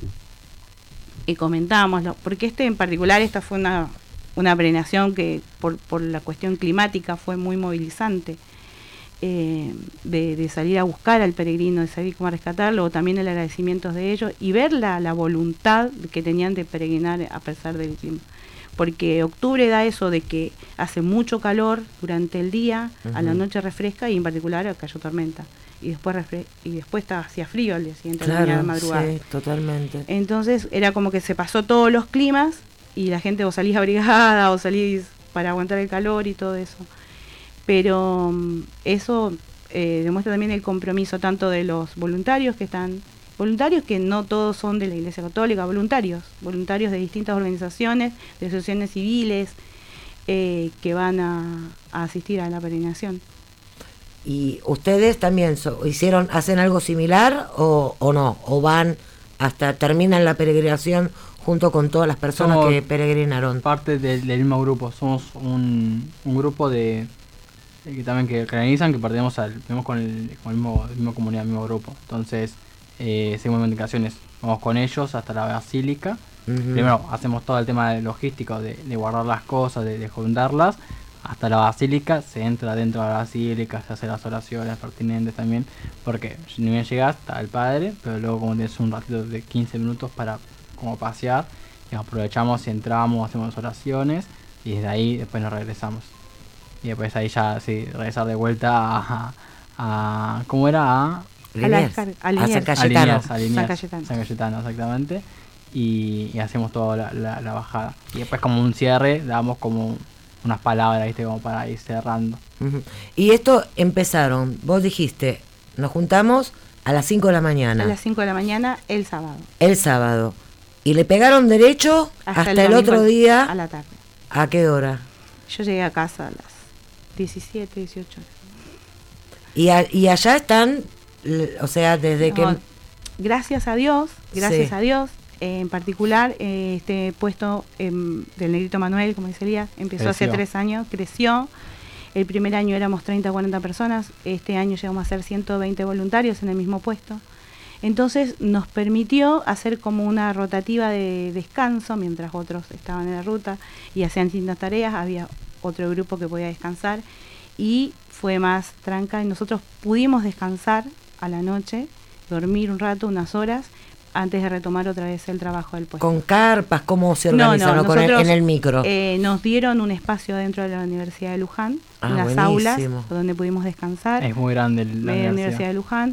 Y comentábamos, porque en particular esta fue una peregrinación que por la cuestión climática fue muy movilizante, de salir a buscar al peregrino, de salir como a rescatarlo, o también el agradecimiento de ellos, y ver la voluntad que tenían de peregrinar a pesar del clima. Porque octubre da eso de que hace mucho calor durante el día, a la noche refresca, y en particular cayó tormenta. Y después hacía frío al día siguiente, claro, de madrugada. Sí, totalmente. Entonces era como que se pasó todos los climas y la gente o salís abrigada o salís para aguantar el calor y todo eso. Pero eso demuestra también el compromiso tanto de los voluntarios que no todos son de la Iglesia Católica, voluntarios de distintas organizaciones, de asociaciones civiles que van a asistir a la peregrinación. ¿Y ustedes también hacen algo similar o no? ¿O van terminan la peregrinación junto con todas las personas que peregrinaron? Parte del mismo grupo. Somos un grupo que organizan, que vemos con el mismo comunidad, el mismo grupo. Entonces, seguimos indicaciones. Vamos con ellos hasta la basílica. Primero hacemos todo el tema de logístico, de guardar las cosas, de juntarlas. Hasta la basílica, se entra dentro de la basílica, se hacen las oraciones pertinentes también, porque ni bien llegas, está el padre, pero luego como tienes un ratito de 15 minutos para como pasear, y aprovechamos y entramos, hacemos oraciones, y desde ahí después nos regresamos. Y después ahí ya regresar de vuelta a ¿cómo era? A San Cayetano. San Cayetano, exactamente. Y hacemos toda la bajada. Y después como un cierre, damos como unas palabras, ¿viste? Como para ir cerrando. Y esto empezaron, vos dijiste, nos juntamos a las 5 de la mañana. A las 5 de la mañana el sábado. El sábado. Y le pegaron derecho hasta el otro día. A la tarde. ¿A qué hora? Yo llegué a casa a las 17, 18 horas. Y allá están, o sea, desde que... Gracias a Dios, en particular este puesto del Negrito Manuel, como dice Elías, empezó hace 3 años, creció. El primer año éramos 30 o 40 personas, este año llegamos a ser 120 voluntarios en el mismo puesto. Entonces nos permitió hacer como una rotativa de descanso mientras otros estaban en la ruta y hacían distintas tareas, había otro grupo que podía descansar y fue más tranca y nosotros pudimos descansar a la noche, dormir un rato, unas horas, antes de retomar otra vez el trabajo del puesto. ¿Con carpas? ¿Cómo se organizan? No, nosotros, en el micro. Nos dieron un espacio dentro de la Universidad de Luján, en las aulas, donde pudimos descansar. Es muy grande la Universidad de Luján.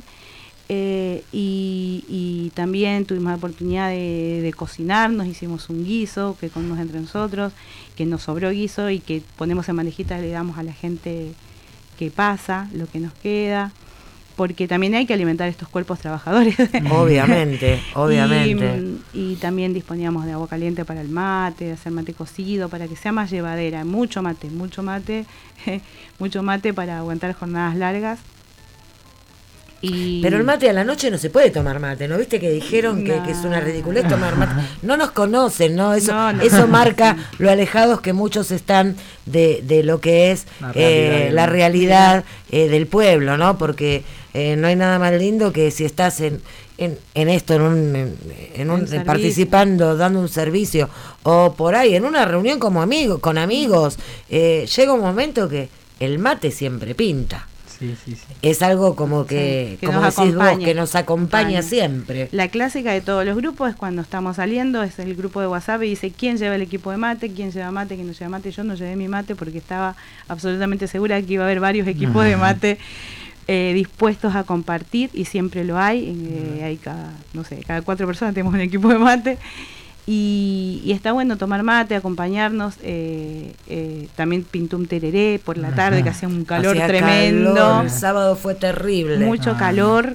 Y también tuvimos la oportunidad de cocinar, nos hicimos un guiso que comimos entre nosotros, que nos sobró guiso y que ponemos en bandejitas, le damos a la gente que pasa, lo que nos queda, porque también hay que alimentar estos cuerpos trabajadores. Obviamente. Y también disponíamos de agua caliente para el mate, de hacer mate cocido, para que sea más llevadera, mucho mate para aguantar jornadas largas. Pero el mate a la noche no se puede tomar mate, ¿no? ¿Viste que dijeron que es una ridiculez tomar mate? No nos conocen, ¿no? Eso marca lo alejados que muchos están de lo que es la realidad del pueblo, ¿no? Porque no hay nada más lindo que si estás en esto, participando, dando un servicio, o por ahí, en una reunión con amigos, llega un momento que el mate siempre pinta. Sí. Es algo como que como decís vos, que nos acompaña siempre. La clásica de todos los grupos es cuando estamos saliendo, es el grupo de WhatsApp y dice quién lleva el equipo de mate, quién lleva mate, quién no lleva mate. Yo no llevé mi mate porque estaba absolutamente segura que iba a haber varios equipos de mate dispuestos a compartir, y siempre lo hay. Hay cada 4 personas tenemos un equipo de mate. Y está bueno tomar mate, acompañarnos. También pintó un tereré por la tarde, que hacía un calor tremendo. Calor. El sábado fue terrible. Mucho calor.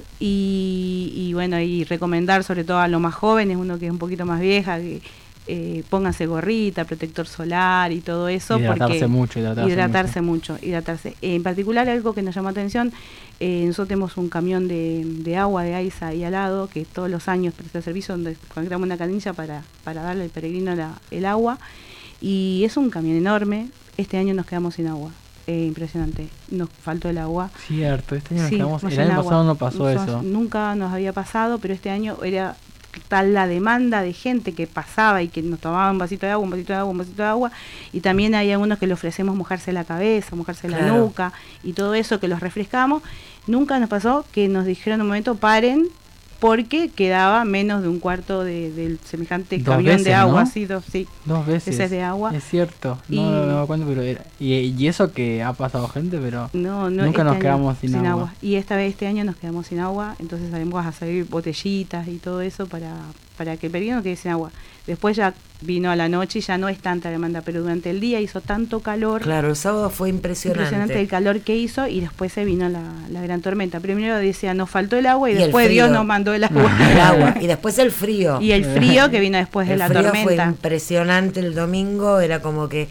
Y bueno, y recomendar sobre todo a los más jóvenes, uno que es un poquito más vieja, que pónganse gorrita, protector solar y todo eso. Hidratarse mucho. Hidratarse. En particular, algo que nos llamó atención, nosotros tenemos un camión de agua de AISA ahí al lado, que todos los años presta servicio, donde conectamos una canilla para darle al peregrino el agua, y es un camión enorme. Este año nos quedamos sin agua. Impresionante, nos faltó el agua. Cierto, este año nos quedamos, el año pasado no pasó eso. Nunca nos había pasado, pero este año era tal la demanda de gente que pasaba y que nos tomaba un vasito de agua, y también hay algunos que le ofrecemos mojarse la cabeza, mojarse la nuca y todo eso, que los refrescamos. Nunca nos pasó que nos dijeron en un momento paren, porque quedaba menos de un cuarto del semejante camión de agua, ¿no? Dos veces de agua. Es cierto, no me daba cuenta, pero era. Y eso que ha pasado gente, pero nunca nos quedamos sin agua. Y este año nos quedamos sin agua, entonces salimos a salir botellitas y todo eso para que el peregrino no quede sin agua. Después ya vino a la noche y ya no es tanta demanda, pero durante el día hizo tanto calor. Claro, el sábado fue impresionante el calor que hizo, y después se vino la gran tormenta. Primero decía, nos faltó el agua, y después Dios nos mandó el agua. El agua, y después el frío. Y el frío que vino después de la tormenta. Fue impresionante el domingo, era como que...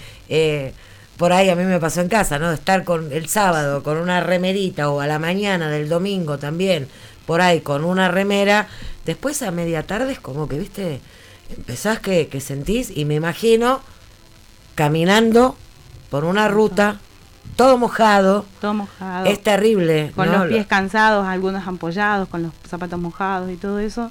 por ahí a mí me pasó en casa, ¿no? Estar el sábado con una remerita, o a la mañana del domingo también, por ahí con una remera. Después a media tarde es como que, viste, empezás que sentís, y me imagino caminando por una ruta, todo mojado. Es terrible. Con los pies cansados, algunos ampollados, con los zapatos mojados y todo eso.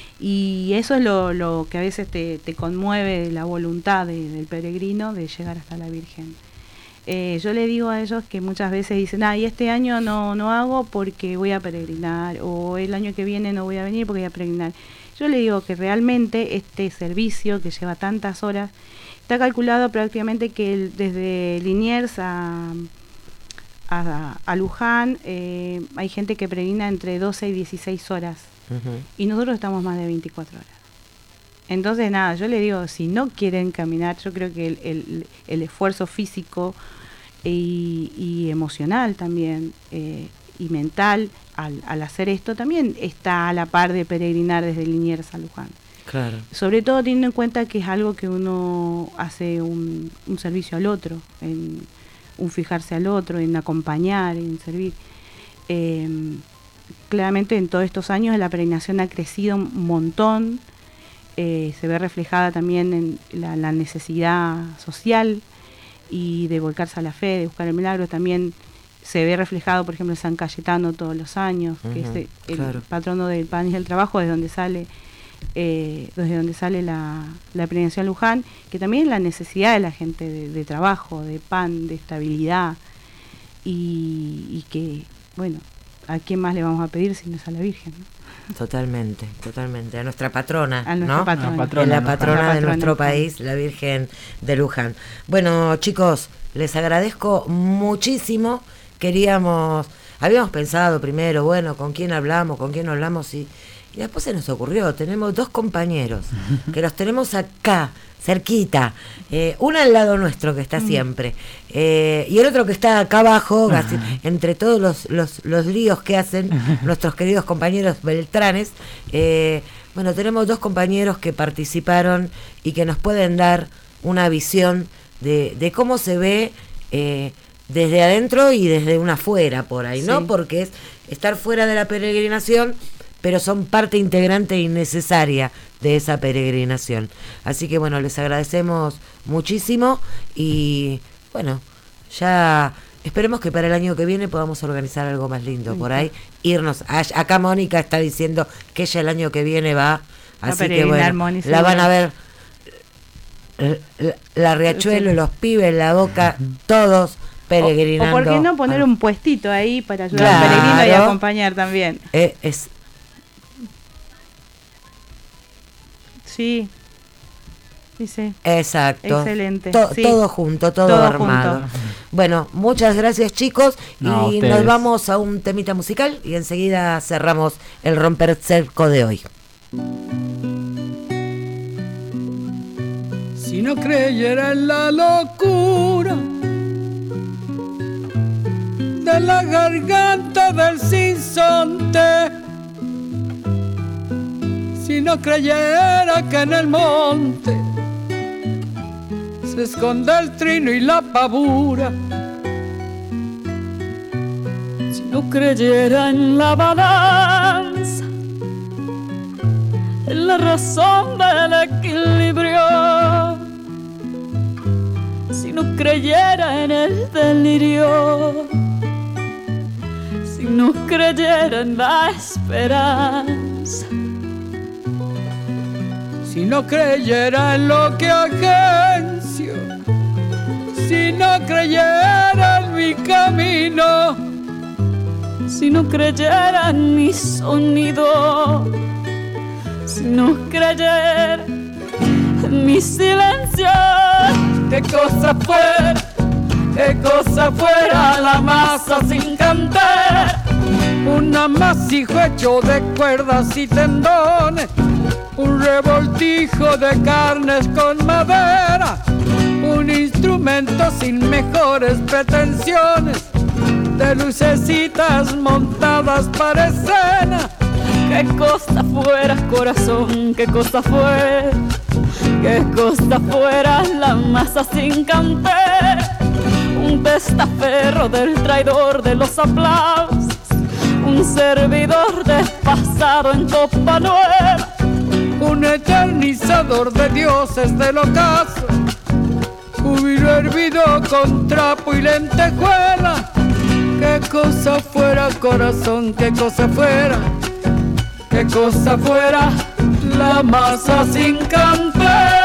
Y eso es lo que a veces te conmueve, la voluntad del peregrino de llegar hasta la Virgen. Yo le digo a ellos que muchas veces dicen, y este año no hago porque voy a peregrinar, o el año que viene no voy a venir porque voy a peregrinar. Yo le digo que realmente este servicio que lleva tantas horas, está calculado prácticamente que desde Liniers a Luján hay gente que peregrina entre 12 y 16 horas. Y nosotros estamos más de 24 horas. Entonces yo le digo, si no quieren caminar, yo creo que el esfuerzo físico y emocional también, y mental al hacer esto también está a la par de peregrinar desde Liniers a Luján. Claro. Sobre todo teniendo en cuenta que es algo que uno hace un servicio al otro, en un fijarse al otro, en acompañar, en servir. Claramente en todos estos años la peregrinación ha crecido un montón, se ve reflejada también en la necesidad social y de volcarse a la fe, de buscar el milagro. También se ve reflejado, por ejemplo, en San Cayetano todos los años, que es el patrono del pan y del trabajo, desde donde sale la peregrinación a Luján, que también es la necesidad de la gente de trabajo, de pan, de estabilidad, y que, bueno, ¿a quién más le vamos a pedir si no es a la Virgen? ¿no? Totalmente, a nuestra patrona, a nuestra ¿no? patrona. La patrona de nuestro país, la Virgen de Luján. Bueno, chicos, les agradezco muchísimo. Habíamos pensado primero, bueno, con quién no hablamos y después se nos ocurrió, tenemos 2 compañeros que los tenemos acá, cerquita, uno al lado nuestro que está siempre, y el otro que está acá abajo, entre todos los líos que hacen nuestros queridos compañeros beltranes. Bueno, tenemos 2 compañeros que participaron y que nos pueden dar una visión de cómo se ve desde adentro y desde una afuera por ahí, ¿no? Porque es estar fuera de la peregrinación, pero son parte integrante y necesaria de esa peregrinación. Así que bueno, les agradecemos muchísimo y bueno, ya esperemos que para el año que viene podamos organizar algo más lindo por ahí, irnos. Acá Mónica está diciendo que ella el año que viene va, así que bueno, la van a ver la Riachuelo, los pibes, la Boca, todos peregrinando. O por qué no poner un puestito ahí para ayudar al peregrino y acompañar también. Sí. Exacto. Excelente. Todo junto, todo armado. Junto. Bueno, muchas gracias, chicos. Y nos vamos a un temita musical y enseguida cerramos el Romper Cerco de hoy. Si no creyera en la locura de la garganta del sinsonte, si no creyera que en el monte se esconde el trino y la pavura, si no creyera en la balanza, en la razón del equilibrio, si no creyera en el delirio, si no creyera en la esperanza, si no creyera en lo que agencio, si no creyera en mi camino, si no creyera en mi sonido, si no creyera en mi silencio, qué cosa fuera la masa sin cantar, un amasijo hecho de cuerdas y tendones, un revoltijo de carnes con madera, un instrumento sin mejores pretensiones, de lucecitas montadas para escena. Qué cosa fuera, corazón, qué cosa fuera la masa sin cantar, un testaferro del traidor de los aplausos, un servidor despasado en copa nueva, un eternizador de dioses del ocaso, júbilo hervido con trapo y lentejuela. Qué cosa fuera, corazón, qué cosa fuera la masa sin cantar.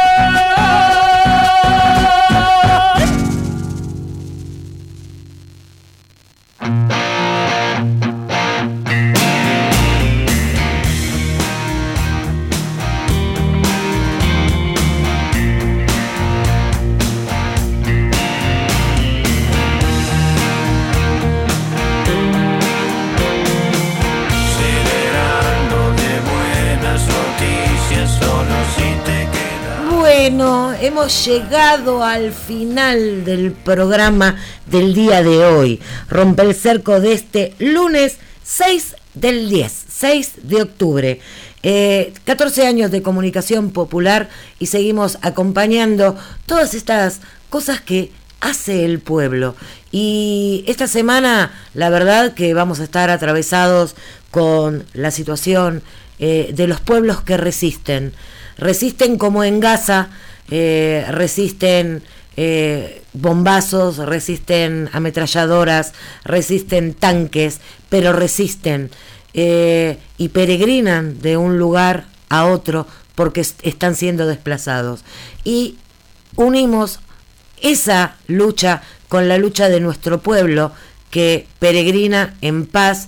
Bueno, hemos llegado al final del programa del día de hoy. Rompe el cerco de este lunes 6 de octubre. 14 años de comunicación popular y seguimos acompañando todas estas cosas que hace el pueblo. Y esta semana, la verdad que vamos a estar atravesados con la situación de los pueblos que resisten como en Gaza, resisten bombazos, resisten ametralladoras, resisten tanques, pero resisten y peregrinan de un lugar a otro porque están siendo desplazados. Y unimos esa lucha con la lucha de nuestro pueblo que peregrina en paz,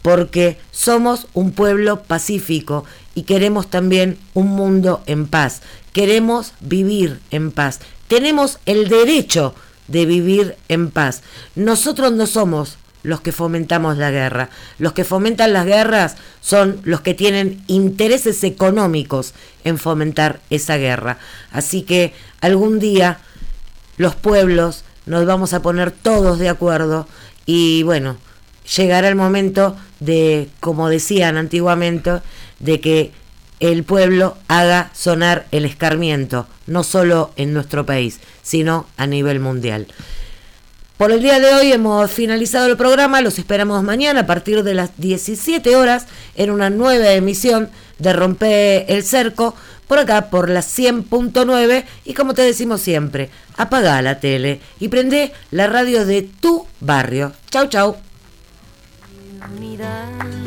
porque somos un pueblo pacífico y queremos también un mundo en paz. Queremos vivir en paz. Tenemos el derecho de vivir en paz. Nosotros no somos los que fomentamos la guerra. Los que fomentan las guerras son los que tienen intereses económicos en fomentar esa guerra. Así que algún día los pueblos nos vamos a poner todos de acuerdo y bueno, llegará el momento de, como decían antiguamente, de que el pueblo haga sonar el escarmiento, no solo en nuestro país, sino a nivel mundial. Por el día de hoy hemos finalizado el programa, los esperamos mañana a partir de las 17 horas en una nueva emisión de Rompe el Cerco, por acá por la 100.9 y como te decimos siempre, apagá la tele y prende la radio de tu barrio. Chau, chau. Mirar